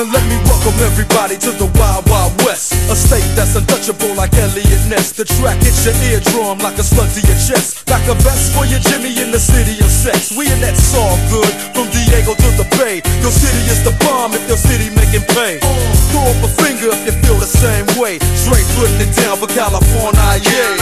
Now let me welcome everybody to the Wild Wild West, a state that's untouchable like Elliot Ness. The track hits your eardrum like a slug to your chest, like a vest for your Jimmy in the city of sex. We in that all good, from Diego to the Bay. Your city is the bomb if your city making pay. Throw up a finger if you feel the same way. Straight putting it down for California, yeah.